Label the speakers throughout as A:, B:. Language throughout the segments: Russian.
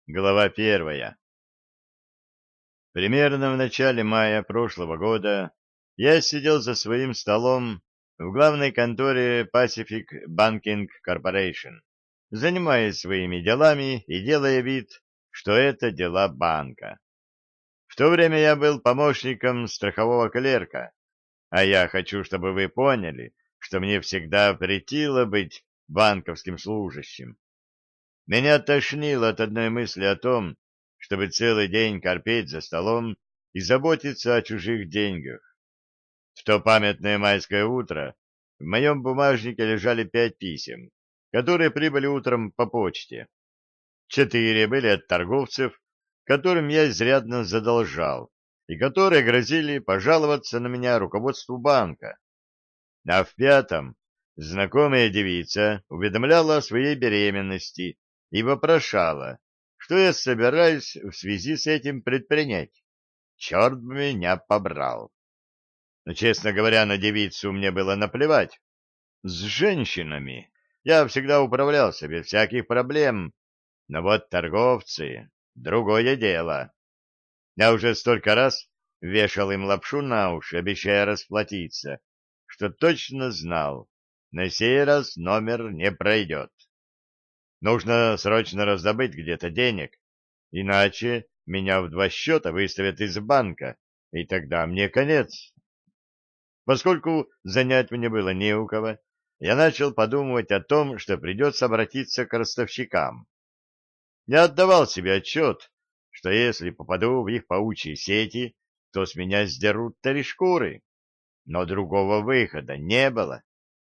A: Глава первая. Примерно в начале мая прошлого года я сидел за своим столом в главной конторе Pacific Banking Corporation, занимаясь своими делами и делая вид, что это дела банка. В то время я был помощником страхового клерка, а я хочу, чтобы вы поняли, что мне всегда претило быть банковским служащим. Меня тошнило от одной мысли о том, чтобы целый день корпеть за столом и заботиться о чужих деньгах. В то памятное майское утро в моем бумажнике лежали 5 писем, которые прибыли утром по почте. 4 были от торговцев, которым я изрядно задолжал, и которые грозили пожаловаться на меня руководству банка. А в 5-м знакомая девица уведомляла о своей беременности и вопрошала, что я собираюсь в связи с этим предпринять. Черт бы меня побрал. Но, честно говоря, на девицу мне было наплевать. С женщинами я всегда управлялся без всяких проблем, но вот торговцы — другое дело. Я уже столько раз вешал им лапшу на уши, обещая расплатиться, что точно знал, на сей раз номер не пройдет. Нужно срочно раздобыть где-то денег, иначе меня в 2 счета выставят из банка, и тогда мне конец. Поскольку занять мне было не у кого, я начал подумывать о том, что придется обратиться к ростовщикам. Я отдавал себе отчет, что если попаду в их паучьи сети, то с меня сдерут 3 шкуры, но другого выхода не было.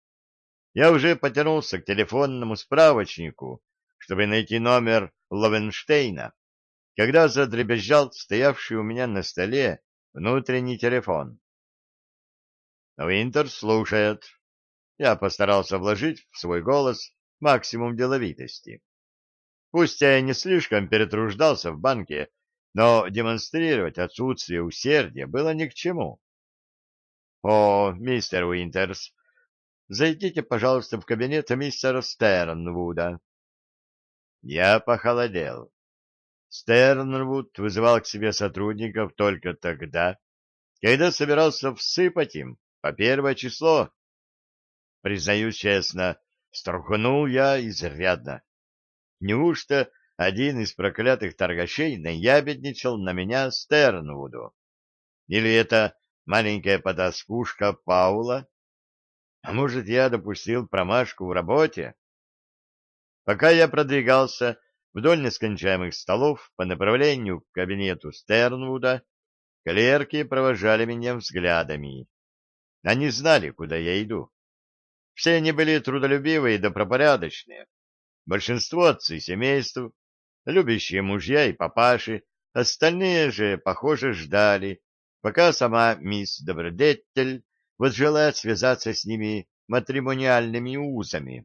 A: Я уже потянулся к телефонному справочнику, чтобы найти номер Ловенштейна, когда задребезжал стоявший у меня на столе внутренний телефон. Уинтер слушает. Я постарался вложить в свой голос максимум деловитости. Пусть я и не слишком перетруждался в банке, но демонстрировать отсутствие усердия было ни к чему. — О, мистер Уинтерс, зайдите, пожалуйста, в кабинет мистера Стернвуда. Я похолодел. Стернвуд вызывал к себе сотрудников только тогда, когда собирался всыпать им по 1 число. Признаюсь честно, струхнул я изрядно. Неужто один из проклятых торгашей наябедничал на меня Стернвуду? Или это маленькая потаскушка Паула? А может, я допустил промашку в работе? Пока я продвигался вдоль нескончаемых столов по направлению к кабинету Стернвуда, клерки провожали меня взглядами. Они знали, куда я иду. Все они были трудолюбивые и добропорядочные. Большинство отцы семейств, любящие мужья и папаши, остальные же, похоже, ждали, пока сама мисс Добродетель возжелает связаться с ними матримониальными узами.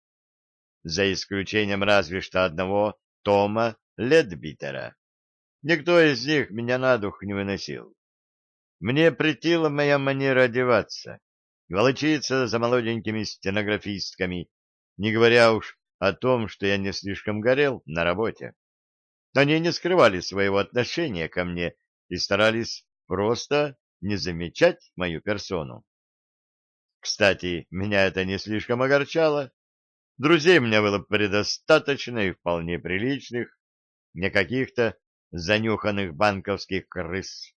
A: За исключением разве что одного Тома Ледбитера. Никто из них меня на дух не выносил. Мне претила моя манера одеваться, волочиться за молоденькими стенографистками, не говоря уж о том, что я не слишком горел на работе. Они не скрывали своего отношения ко мне и старались просто не замечать мою персону. Кстати, меня это не слишком огорчало. Друзей у меня было предостаточно и вполне приличных, не каких-то занюханных банковских крыс.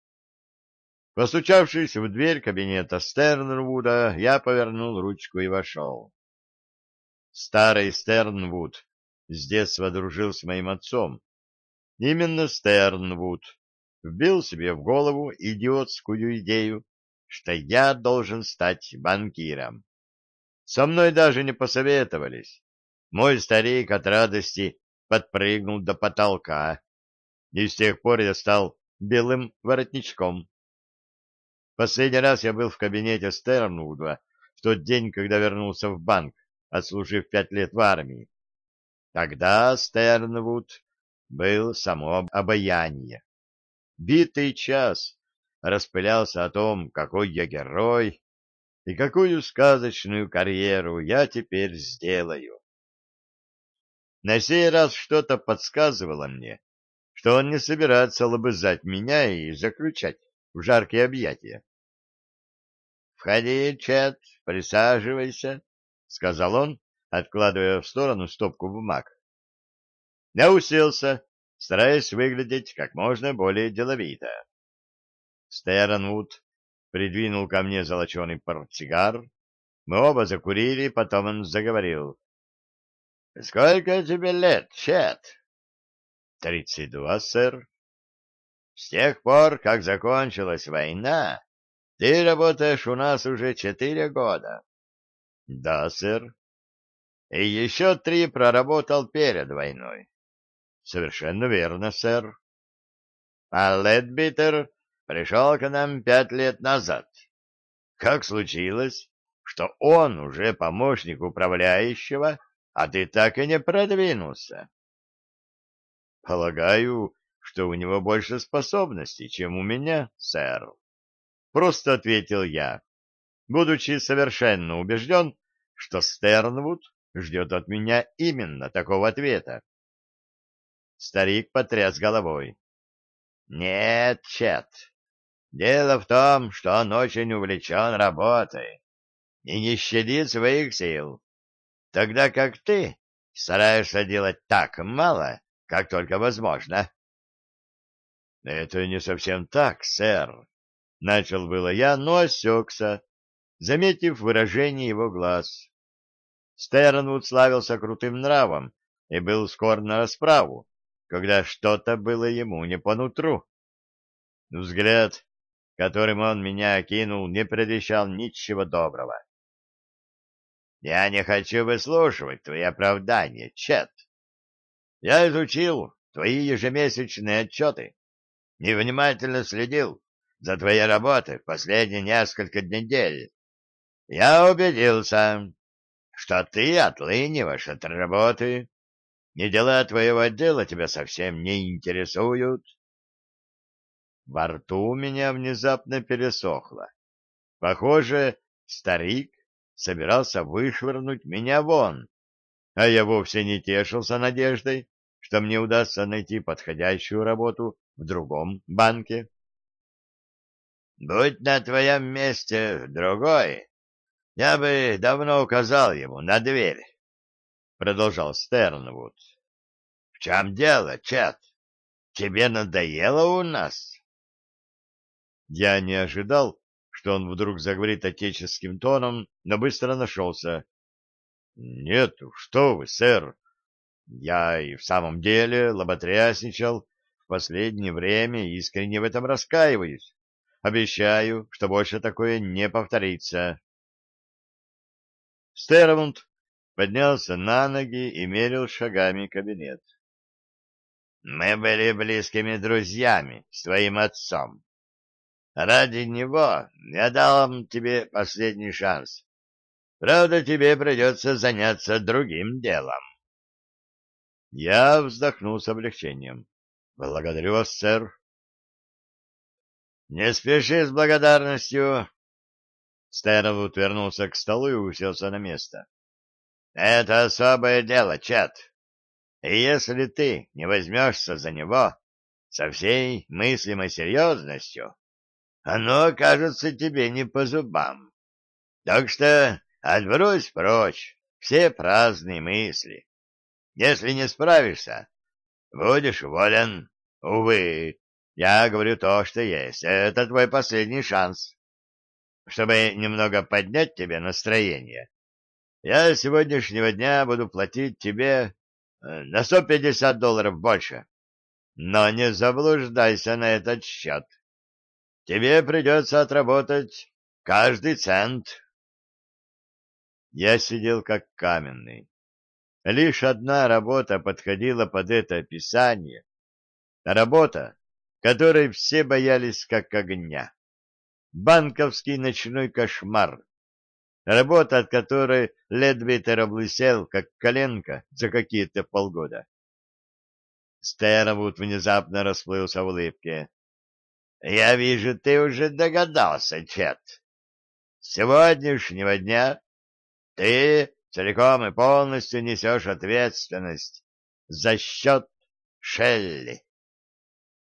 A: Постучавшись в дверь кабинета Стернвуда, я повернул ручку и вошел. Старый Стернвуд с детства дружил с моим отцом. Именно Стернвуд вбил себе в голову идиотскую идею, что я должен стать банкиром. Со мной даже не посоветовались. Мой старик от радости подпрыгнул до потолка, и с тех пор я стал белым воротничком. Последний раз я был в кабинете Стернвуда в тот день, когда вернулся в банк, отслужив 5 лет в армии. Тогда Стернвуд был само обаяние. Битый час распылялся о том, какой я герой и какую сказочную карьеру я теперь сделаю. На сей раз что-то подсказывало мне, что он не собирается лобызать меня и заключать в жаркие объятия. — Входи, Чет, присаживайся, — сказал он, откладывая в сторону стопку бумаг. Я уселся, стараясь выглядеть как можно более деловито. Стернвуд придвинул ко мне золоченый портсигар. Мы оба закурили, потом он заговорил. — Сколько тебе лет, Чет? — 32, сэр. — С тех пор, как закончилась война, ты работаешь у нас уже 4 года. — Да, сэр. — И еще 3 проработал перед войной. — Совершенно верно, сэр. — А Ледбитер пришел к нам 5 лет назад. Как случилось, что он уже помощник управляющего, а ты так и не продвинулся? — Полагаю, что у него больше способностей, чем у меня, сэр. Просто ответил я, будучи совершенно убежден, что Стернвуд ждет от меня именно такого ответа. Старик потряс головой. — Нет, Чет, дело в том, что он очень увлечен работой и не щадит своих сил, тогда как ты стараешься делать так мало, как только возможно. — Это не совсем так, сэр. Начал было я, но осекся, заметив выражение его глаз. Стернвуд славился крутым нравом и был скор на расправу, когда что-то было ему не по нутру. Взгляд, которым он меня окинул, не предвещал ничего доброго. — Я не хочу выслушивать твои оправдания, Чет. Я изучил твои ежемесячные отчеты и внимательно следил за твоей работой в последние несколько недель. Я убедился, что ты отлыниваешь от работы, и дела твоего отдела тебя совсем не интересуют. Во рту у меня внезапно пересохло. Похоже, старик собирался вышвырнуть меня вон, а я вовсе не тешился надеждой, что мне удастся найти подходящую работу в другом банке. — Будь на твоем месте другой, я бы давно указал ему на дверь, — продолжал Стернвуд. — В чем дело, Чет? Тебе надоело у нас? Я не ожидал, что он вдруг заговорит отеческим тоном, но быстро нашелся. — Нет, что вы, сэр. Я и в самом деле лоботрясничал в последнее время и искренне в этом раскаиваюсь. Обещаю, что больше такое не повторится. Стервунд поднялся на ноги и мерил шагами кабинет. — Мы были близкими друзьями с твоим отцом. Ради него я дал тебе последний шанс. Правда, тебе придется заняться другим делом. Я вздохнул с облегчением. — Благодарю вас, сэр. — Не спеши с благодарностью. Стернвуд вернулся к столу и уселся на место. — Это особое дело, Чет. И если ты не возьмешься за него со всей мыслимой серьезностью, оно окажется тебе не по зубам. Так что отбрось прочь все праздные мысли. Если не справишься, будешь уволен. Увы, я говорю то, что есть. Это твой последний шанс. Чтобы немного поднять тебе настроение, я с сегодняшнего дня буду платить тебе на $150 больше. Но не заблуждайся на этот счет. Тебе придется отработать каждый цент. Я сидел как каменный. Лишь одна работа подходила под это описание. Работа, которой все боялись как огня. Банковский ночной кошмар. Работа, от которой Ледвитер облысел, как коленка, за какие-то полгода. Стернвуд внезапно расплылся в улыбке. — Я вижу, ты уже догадался, Чет. С сегодняшнего дня ты целиком и полностью несешь ответственность За счет Шелли.